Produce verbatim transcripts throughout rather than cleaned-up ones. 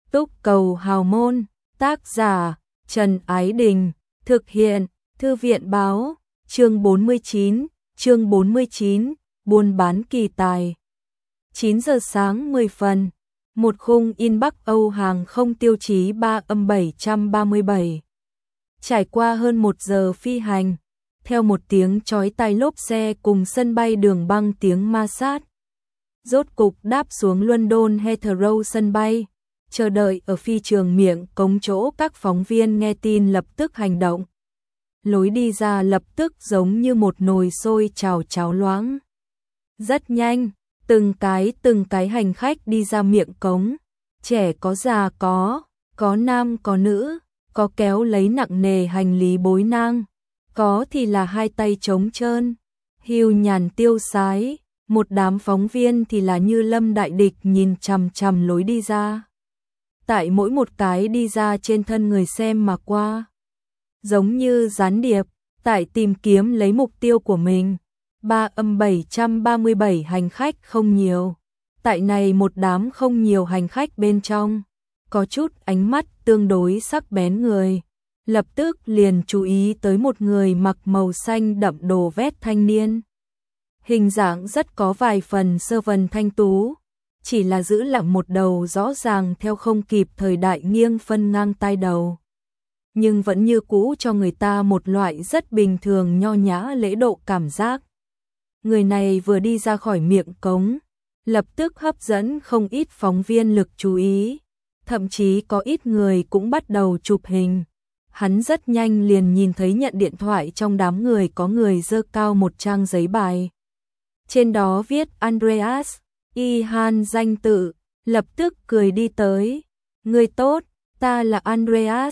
Túc Cầu Hào Môn, tác giả Trần Ái Đình, thực hiện Thư viện Báo, chương bốn mươi chín, chương bốn mươi chín, buôn bán kỳ tài. chín giờ sáng mười phần, một khung in Bắc Âu hàng không tiêu chí ba âm bảy ba bảy. Trải qua hơn một giờ phi hành, theo một tiếng chói tai lốp xe cùng sân bay đường băng tiếng ma sát, rốt cục đáp xuống London Heathrow sân bay. Chờ đợi ở phi trường miệng cống chỗ các phóng viên nghe tin lập tức hành động. Lối đi ra lập tức giống như một nồi sôi trào cháo loãng. Rất nhanh, từng cái từng cái hành khách đi ra miệng cống. Trẻ có già có, có nam có nữ, có kéo lấy nặng nề hành lý bối nang, có thì là hai tay trống trơn, hiu nhàn tiêu sái. Một đám phóng viên thì là như lâm đại địch nhìn chằm chằm lối đi ra. Tại mỗi một cái đi ra trên thân người xem mà qua, giống như gián điệp, tại tìm kiếm lấy mục tiêu của mình. Ba âm bảy ba bảy hành khách không nhiều. Tại này một đám không nhiều hành khách bên trong, có chút ánh mắt tương đối sắc bén người. Lập tức liền chú ý tới một người mặc màu xanh đậm đồ vest thanh niên. Hình dạng rất có vài phần sơ vần thanh tú, chỉ là giữ lặng một đầu rõ ràng theo không kịp thời đại nghiêng phân ngang tai đầu. Nhưng vẫn như cũ cho người ta một loại rất bình thường nho nhã lễ độ cảm giác. Người này vừa đi ra khỏi miệng cống, lập tức hấp dẫn không ít phóng viên lực chú ý, thậm chí có ít người cũng bắt đầu chụp hình. Hắn rất nhanh liền nhìn thấy nhận điện thoại trong đám người có người giơ cao một trang giấy bài. Trên đó viết Andreas Ihan danh tự, lập tức cười đi tới. Người tốt, ta là Andreas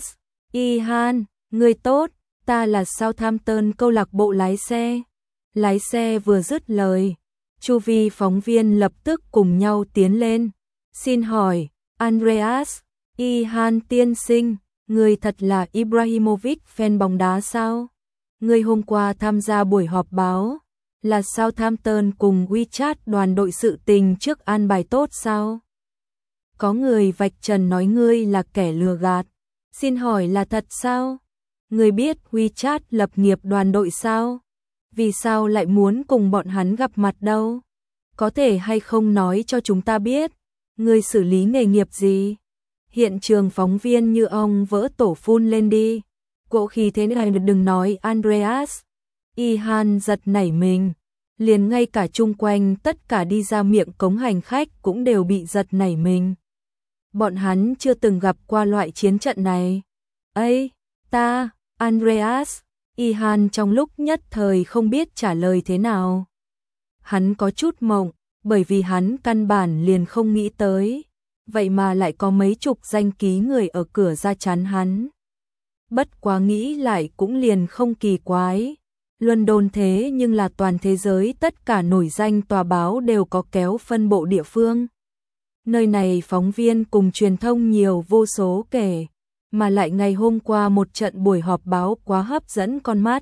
Ihan, người tốt, ta là Southampton câu lạc bộ lái xe. Lái xe vừa dứt lời, chu vi phóng viên lập tức cùng nhau tiến lên. Xin hỏi, Andreas Ihan tiên sinh, người thật là Ibrahimovic fan bóng đá sao? Người hôm qua tham gia buổi họp báo, là Southampton cùng WeChat đoàn đội sự tình trước an bài tốt sao? Có người vạch trần nói ngươi là kẻ lừa gạt. Xin hỏi là thật sao? Ngươi biết WeChat lập nghiệp đoàn đội sao? Vì sao lại muốn cùng bọn hắn gặp mặt đâu? Có thể hay không nói cho chúng ta biết, ngươi xử lý nghề nghiệp gì? Hiện trường phóng viên như ông vỡ tổ phun lên đi. Cỗ khí thế này đừng nói Andreas Ihan giật nảy mình, liền ngay cả chung quanh tất cả đi ra miệng cống hành khách cũng đều bị giật nảy mình. Bọn hắn chưa từng gặp qua loại chiến trận này. Ây, ta, Andreas Ihan trong lúc nhất thời không biết trả lời thế nào. Hắn có chút mộng, bởi vì hắn căn bản liền không nghĩ tới, vậy mà lại có mấy chục danh ký người ở cửa ra chắn hắn. Bất quá nghĩ lại cũng liền không kỳ quái. London thế nhưng là toàn thế giới tất cả nổi danh tòa báo đều có kéo phân bộ địa phương. Nơi này phóng viên cùng truyền thông nhiều vô số kể, mà lại ngày hôm qua một trận buổi họp báo quá hấp dẫn con mắt.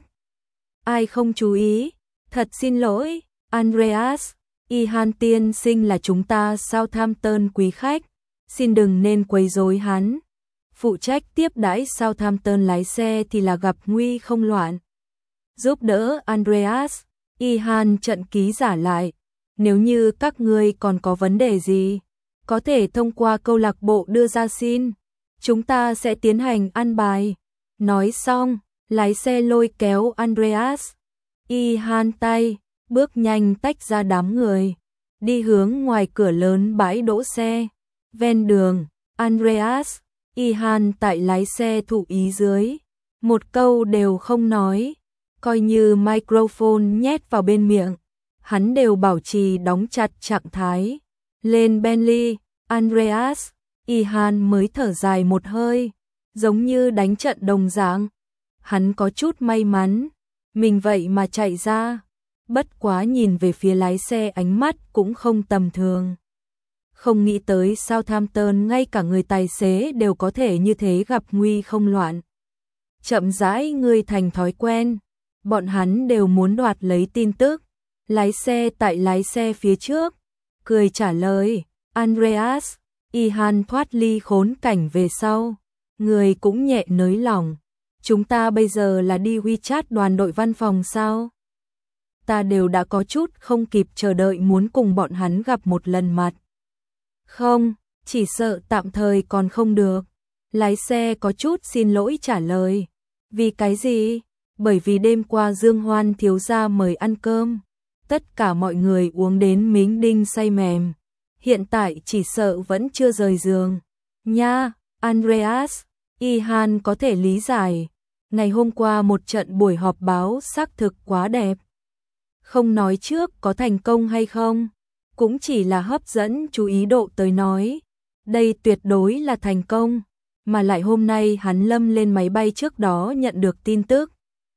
Ai không chú ý? Thật xin lỗi, Andreas Ihan tiên sinh là chúng ta Southampton quý khách, xin đừng nên quấy rối hắn. Phụ trách tiếp đãi Southampton lái xe thì là gặp nguy không loạn. Giúp đỡ Andreas Ihan trận ký giả lại. Nếu như các ngươi còn có vấn đề gì, có thể thông qua câu lạc bộ đưa ra xin. Chúng ta sẽ tiến hành an bài. Nói xong, lái xe lôi kéo Andreas Ihan tay, bước nhanh tách ra đám người, đi hướng ngoài cửa lớn bãi đỗ xe. Ven đường, Andreas Ihan tại lái xe thụ ý dưới, một câu đều không nói, coi như microphone nhét vào bên miệng, hắn đều bảo trì đóng chặt trạng thái. Lên Bentley, Andreas Ihan mới thở dài một hơi, giống như đánh trận đồng dạng. Hắn có chút may mắn, mình vậy mà chạy ra, bất quá nhìn về phía lái xe ánh mắt cũng không tầm thường. Không nghĩ tới Southampton ngay cả người tài xế đều có thể như thế gặp nguy không loạn. Chậm rãi ngươi thành thói quen, bọn hắn đều muốn đoạt lấy tin tức. Lái xe tại lái xe phía trước, cười trả lời, Andreas Y Han thoát ly khốn cảnh về sau, người cũng nhẹ nới lỏng. Chúng ta bây giờ là đi WeChat đoàn đội văn phòng sao? Ta đều đã có chút không kịp chờ đợi muốn cùng bọn hắn gặp một lần mặt. Không, chỉ sợ tạm thời còn không được. Lái xe có chút xin lỗi trả lời. Vì cái gì? Bởi vì đêm qua Dương Hoan thiếu gia mời ăn cơm. Tất cả mọi người uống đến mính đinh say mềm. Hiện tại chỉ sợ vẫn chưa rời giường. Nha, Andreas, Y Han có thể lý giải. Ngày hôm qua một trận buổi họp báo xác thực quá đẹp. Không nói trước có thành công hay không, cũng chỉ là hấp dẫn chú ý độ tới nói. Đây tuyệt đối là thành công, mà lại hôm nay hắn lâm lên máy bay trước đó nhận được tin tức.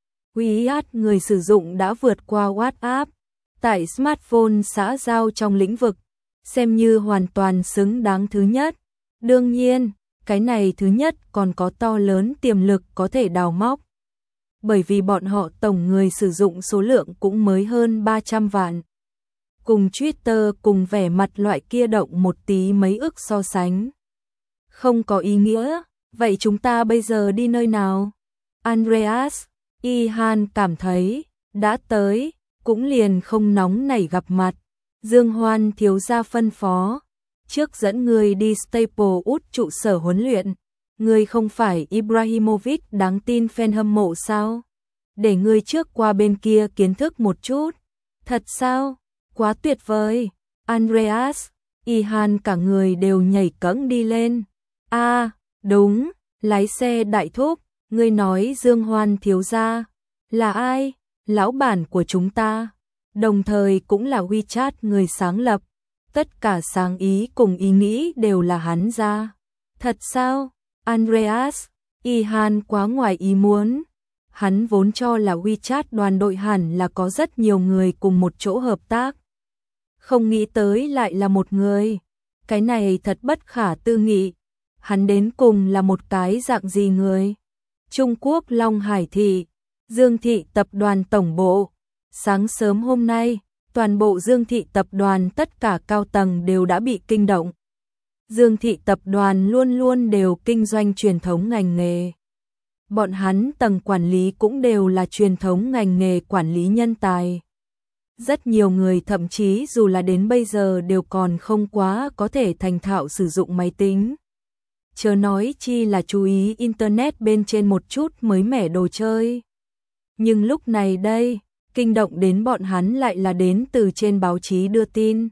WeChat người sử dụng đã vượt qua WhatsApp, tại smartphone xã giao trong lĩnh vực, xem như hoàn toàn xứng đáng thứ nhất. Đương nhiên, cái này thứ nhất còn có to lớn tiềm lực có thể đào móc. Bởi vì bọn họ tổng người sử dụng số lượng cũng mới hơn ba trăm vạn. Cùng Twitter cùng vẻ mặt loại kia động một tí mấy ức so sánh. Không có ý nghĩa, vậy chúng ta bây giờ đi nơi nào? Andreas, Y Han cảm thấy, đã tới, cũng liền không nóng nảy gặp mặt. Dương Hoan thiếu gia phân phó, trước dẫn người đi Staple út trụ sở huấn luyện. Người không phải Ibrahimovic đáng tin fan hâm mộ sao? Để người trước qua bên kia kiến thức một chút. Thật sao? Quá tuyệt vời. Andreas, Y Han cả người đều nhảy cẫng đi lên. A, à, đúng, lái xe đại thúc, ngươi nói Dương Hoan thiếu gia là ai? Lão bản của chúng ta, đồng thời cũng là WeChat người sáng lập. Tất cả sáng ý cùng ý nghĩ đều là hắn ra. Thật sao? Andreas, Y Han quá ngoài ý muốn. Hắn vốn cho là WeChat đoàn đội hẳn là có rất nhiều người cùng một chỗ hợp tác. Không nghĩ tới lại là một người. Cái này thật bất khả tư nghị. Hắn đến cùng là một cái dạng gì người? Trung Quốc Long Hải Thị, Dương Thị Tập đoàn Tổng bộ. Sáng sớm hôm nay, toàn bộ Dương Thị Tập đoàn tất cả cao tầng đều đã bị kinh động. Dương Thị Tập đoàn luôn luôn đều kinh doanh truyền thống ngành nghề. Bọn hắn tầng quản lý cũng đều là truyền thống ngành nghề quản lý nhân tài. Rất nhiều người thậm chí dù là đến bây giờ đều còn không quá có thể thành thạo sử dụng máy tính. Chớ nói chi là chú ý Internet bên trên một chút mới mẻ đồ chơi. Nhưng lúc này đây, kinh động đến bọn hắn lại là đến từ trên báo chí đưa tin.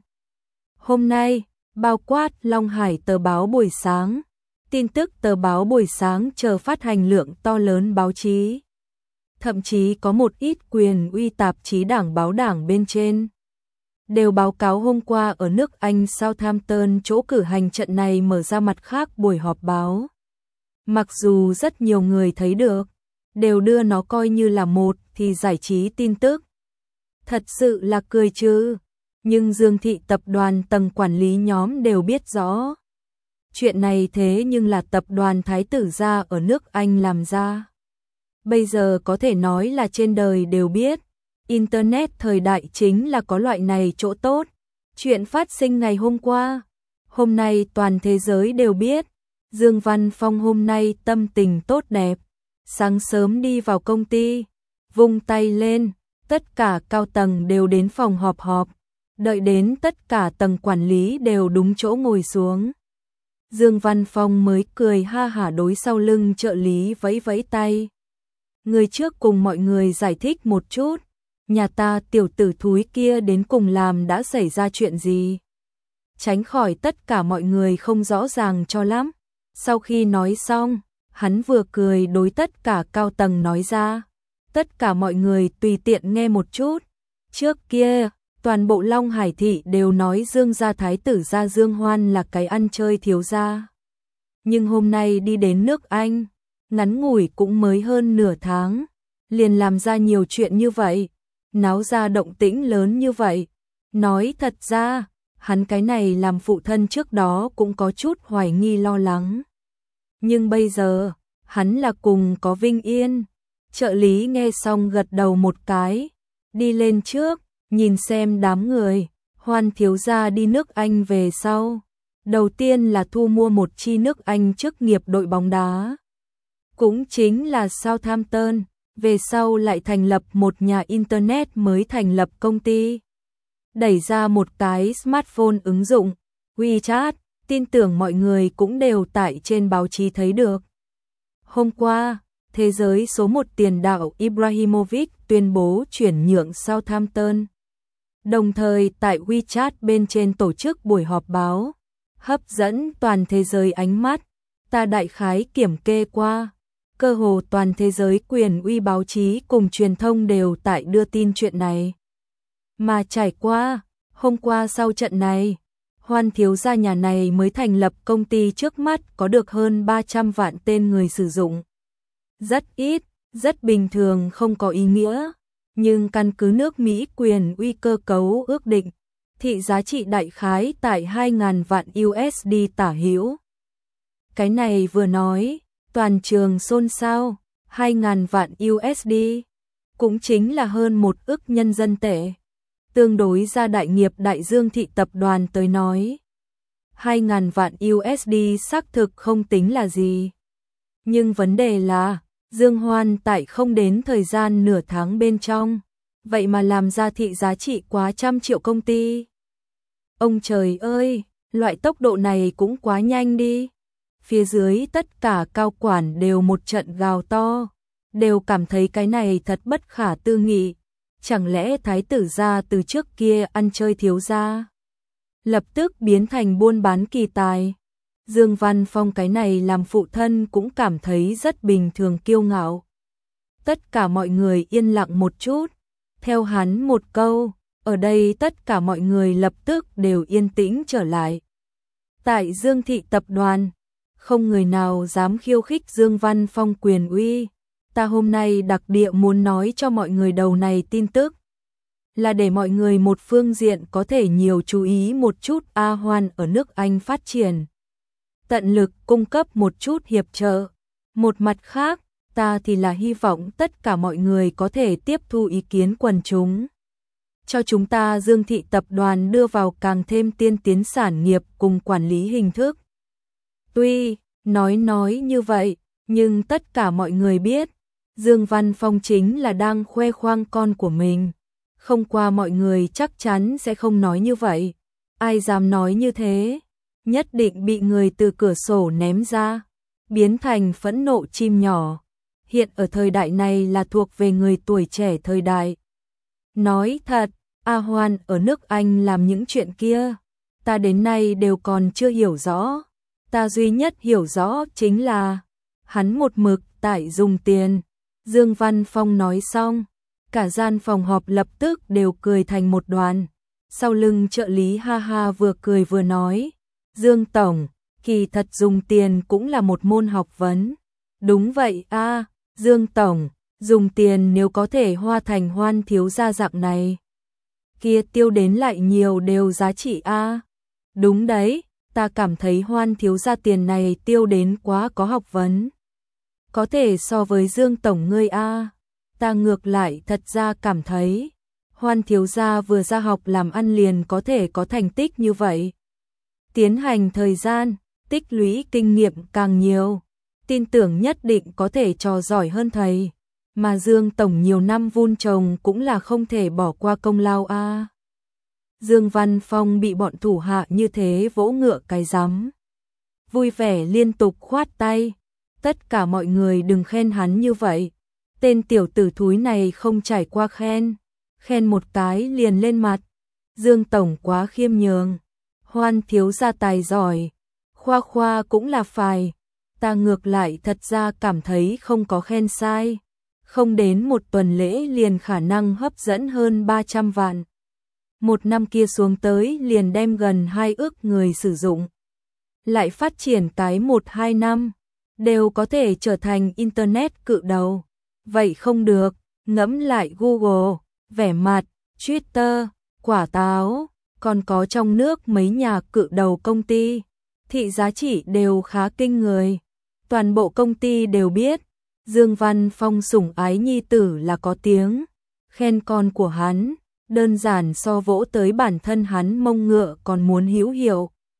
Hôm nay, bao quát Long Hải tờ báo buổi sáng, tin tức tờ báo buổi sáng chờ phát hành lượng to lớn báo chí. Thậm chí có một ít quyền uy tạp chí đảng báo đảng bên trên. Đều báo cáo hôm qua ở nước Anh Southampton chỗ cử hành trận này mở ra mặt khác buổi họp báo. Mặc dù rất nhiều người thấy được, đều đưa nó coi như là một thì giải trí tin tức. Thật sự là cười chứ. Nhưng Dương Thị Tập đoàn tầng quản lý nhóm đều biết rõ. Chuyện này thế nhưng là tập đoàn Thái tử gia ở nước Anh làm ra. Bây giờ có thể nói là trên đời đều biết. Internet thời đại chính là có loại này chỗ tốt. Chuyện phát sinh ngày hôm qua, hôm nay toàn thế giới đều biết. Dương Văn Phong hôm nay tâm tình tốt đẹp. Sáng sớm đi vào công ty, vung tay lên, tất cả cao tầng đều đến phòng họp họp. Đợi đến tất cả tầng quản lý đều đúng chỗ ngồi xuống. Dương Văn Phong mới cười ha hả đối sau lưng trợ lý vẫy vẫy tay. Người trước cùng mọi người giải thích một chút. Nhà ta tiểu tử thúi kia đến cùng làm đã xảy ra chuyện gì? Tránh khỏi tất cả mọi người không rõ ràng cho lắm. Sau khi nói xong, hắn vừa cười đối tất cả cao tầng nói ra. Tất cả mọi người tùy tiện nghe một chút. Trước kia, toàn bộ Long Hải Thị đều nói Dương gia thái tử gia Dương Hoan là cái ăn chơi thiếu gia. Nhưng hôm nay đi đến nước Anh, ngắn ngủi cũng mới hơn nửa tháng, liền làm ra nhiều chuyện như vậy, náo ra động tĩnh lớn như vậy. Nói thật ra, hắn cái này làm phụ thân trước đó cũng có chút hoài nghi lo lắng. Nhưng bây giờ, hắn là cùng có Vinh Yên. Trợ lý nghe xong gật đầu một cái, đi lên trước, nhìn xem đám người, Hoan thiếu gia đi nước Anh về sau. Đầu tiên là thu mua một chi nước Anh chức nghiệp đội bóng đá, cũng chính là Southampton, về sau lại thành lập một nhà Internet mới thành lập công ty. Đẩy ra một cái smartphone ứng dụng, WeChat, tin tưởng mọi người cũng đều tải trên báo chí thấy được. Hôm qua, thế giới số một tiền đạo Ibrahimovic tuyên bố chuyển nhượng Southampton. Đồng thời tại WeChat bên trên tổ chức buổi họp báo, hấp dẫn toàn thế giới ánh mắt. Ta đại khái kiểm kê qua, cơ hồ toàn thế giới quyền uy báo chí cùng truyền thông đều tại đưa tin chuyện này. Mà trải qua, hôm qua sau trận này, Hoan thiếu gia nhà này mới thành lập công ty trước mắt có được hơn ba trăm vạn tên người sử dụng. Rất ít, rất bình thường không có ý nghĩa, nhưng căn cứ nước Mỹ quyền uy cơ cấu ước định, thị giá trị đại khái tại hai nghìn vạn u ét đê tả hữu. Cái này vừa nói, toàn trường xôn xao, hai nghìn vạn u ét đê, cũng chính là hơn một ức nhân dân tệ. Tương đối ra đại nghiệp Đại Dương Thị Tập đoàn tới nói, hai nghìn vạn u ét đê xác thực không tính là gì. Nhưng vấn đề là, Dương Hoan tại không đến thời gian nửa tháng bên trong, vậy mà làm ra thị giá trị quá trăm triệu công ty. Ông trời ơi, loại tốc độ này cũng quá nhanh đi. Phía dưới tất cả cao quản đều một trận gào to, đều cảm thấy cái này thật bất khả tư nghị. Chẳng lẽ thái tử gia từ trước kia ăn chơi thiếu gia, lập tức biến thành buôn bán kỳ tài. Dương Văn Phong cái này làm phụ thân cũng cảm thấy rất bình thường kiêu ngạo. Tất cả mọi người yên lặng một chút, theo hắn một câu, ở đây tất cả mọi người lập tức đều yên tĩnh trở lại. Tại Dương Thị Tập đoàn, không người nào dám khiêu khích Dương Văn Phong quyền uy. Ta hôm nay đặc địa muốn nói cho mọi người đầu này tin tức, là để mọi người một phương diện có thể nhiều chú ý một chút A Hoan ở nước Anh phát triển. Tận lực cung cấp một chút hiệp trợ. Một mặt khác, ta thì là hy vọng tất cả mọi người có thể tiếp thu ý kiến quần chúng. Cho chúng ta Dương Thị Tập đoàn đưa vào càng thêm tiên tiến sản nghiệp cùng quản lý hình thức. Tuy, nói nói như vậy, nhưng tất cả mọi người biết, Dương Văn Phong chính là đang khoe khoang con của mình. Không qua mọi người chắc chắn sẽ không nói như vậy. Ai dám nói như thế, nhất định bị người từ cửa sổ ném ra, biến thành phẫn nộ chim nhỏ. Hiện ở thời đại này là thuộc về người tuổi trẻ thời đại. Nói thật, A Hoan ở nước Anh làm những chuyện kia, ta đến nay đều còn chưa hiểu rõ. Ta duy nhất hiểu rõ chính là, hắn một mực tại dùng tiền. Dương Văn Phong nói xong, cả gian phòng họp lập tức đều cười thành một đoàn. Sau lưng trợ lý ha ha vừa cười vừa nói, Dương Tổng, kỳ thật dùng tiền cũng là một môn học vấn. Đúng vậy a, Dương Tổng, dùng tiền nếu có thể hoa thành Hoan thiếu gia dạng này, kia tiêu đến lại nhiều đều giá trị a. Đúng đấy, ta cảm thấy Hoan thiếu gia tiền này tiêu đến quá có học vấn. Có thể so với Dương Tổng ngươi a, ta ngược lại thật ra cảm thấy, Hoan thiếu gia vừa ra học làm ăn liền có thể có thành tích như vậy. Tiến hành thời gian, tích lũy kinh nghiệm càng nhiều, tin tưởng nhất định có thể trò giỏi hơn thầy. Mà Dương Tổng nhiều năm vun trồng cũng là không thể bỏ qua công lao a. Dương Văn Phong bị bọn thủ hạ như thế vỗ ngựa cái rắm, vui vẻ liên tục khoát tay. Tất cả mọi người đừng khen hắn như vậy. Tên tiểu tử thúi này không trải qua khen, khen một cái liền lên mặt. Dương Tổng quá khiêm nhường, Hoan thiếu gia tài giỏi, khoa khoa cũng là phải. Ta ngược lại thật ra cảm thấy không có khen sai. Không đến một tuần lễ liền khả năng hấp dẫn hơn ba trăm vạn. Một năm kia xuống tới liền đem gần hai ước người sử dụng. Lại phát triển cái một hai năm, đều có thể trở thành Internet cự đầu. Vậy không được, ngẫm lại Google, vẻ mặt, Twitter, quả táo, còn có trong nước mấy nhà cự đầu công ty. Thị giá trị đều khá kinh người. Toàn bộ công ty đều biết, Dương Văn Phong sủng ái nhi tử là có tiếng. Khen con của hắn, đơn giản so vỗ tới bản thân hắn mông ngựa còn muốn hữu hiệu.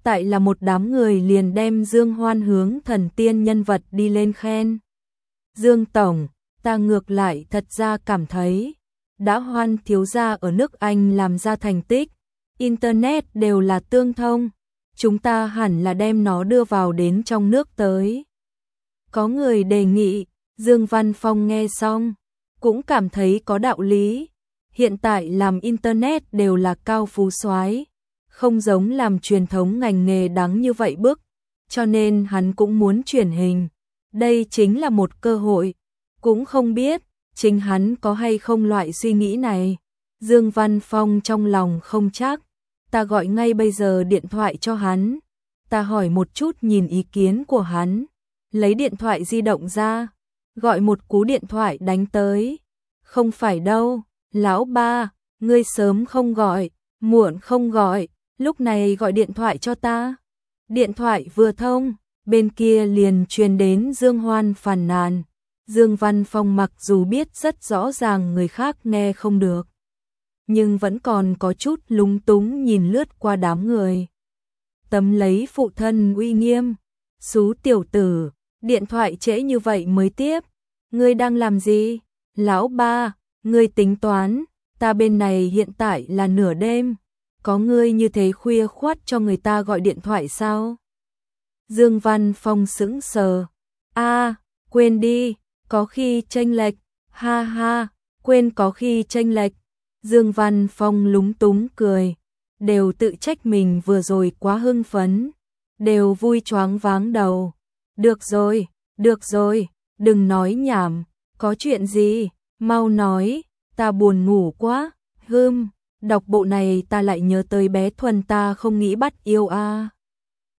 tại là một đám người liền đem Dương Hoan hướng thần tiên nhân vật đi lên khen. Dương Tổng, ta ngược lại thật ra cảm thấy, đã Hoan thiếu gia ở nước Anh làm ra thành tích, Internet đều là tương thông, chúng ta hẳn là đem nó đưa vào đến trong nước tới. Có người đề nghị, Dương Văn Phong nghe xong, cũng cảm thấy có đạo lý. Hiện tại làm Internet đều là cao phú soái, không giống làm truyền thống ngành nghề đáng như vậy bức, cho nên hắn cũng muốn chuyển hình. Đây chính là một cơ hội, cũng không biết chính hắn có hay không loại suy nghĩ này. Dương Văn Phong trong lòng không chắc, ta gọi ngay bây giờ điện thoại cho hắn, ta hỏi một chút nhìn ý kiến của hắn. Lấy điện thoại di động ra, gọi một cú điện thoại đánh tới. Không phải đâu, lão ba, ngươi sớm không gọi, muộn không gọi, lúc này gọi điện thoại cho ta. Điện thoại vừa thông, bên kia liền truyền đến Dương Hoan phàn nàn. Dương Văn Phong mặc dù biết rất rõ ràng người khác nghe không được, nhưng vẫn còn có chút lúng túng nhìn lướt qua đám người. Tấm lấy phụ thân uy nghiêm, xú tiểu tử, điện thoại trễ như vậy mới tiếp, ngươi đang làm gì? Lão ba, ngươi tính toán, ta bên này hiện tại là nửa đêm, có ngươi như thế khuya khoắt cho người ta gọi điện thoại sao? Dương Văn Phong sững sờ, a, quên đi, có khi chênh lệch, ha ha, quên có khi chênh lệch. Dương Văn Phong lúng túng cười, đều tự trách mình vừa rồi quá hưng phấn, đều vui choáng váng đầu. Được rồi, được rồi, đừng nói nhảm, có chuyện gì, mau nói, ta buồn ngủ quá, hưm, đọc bộ này ta lại nhớ tới bé Thuần ta không nghĩ bắt yêu a. À.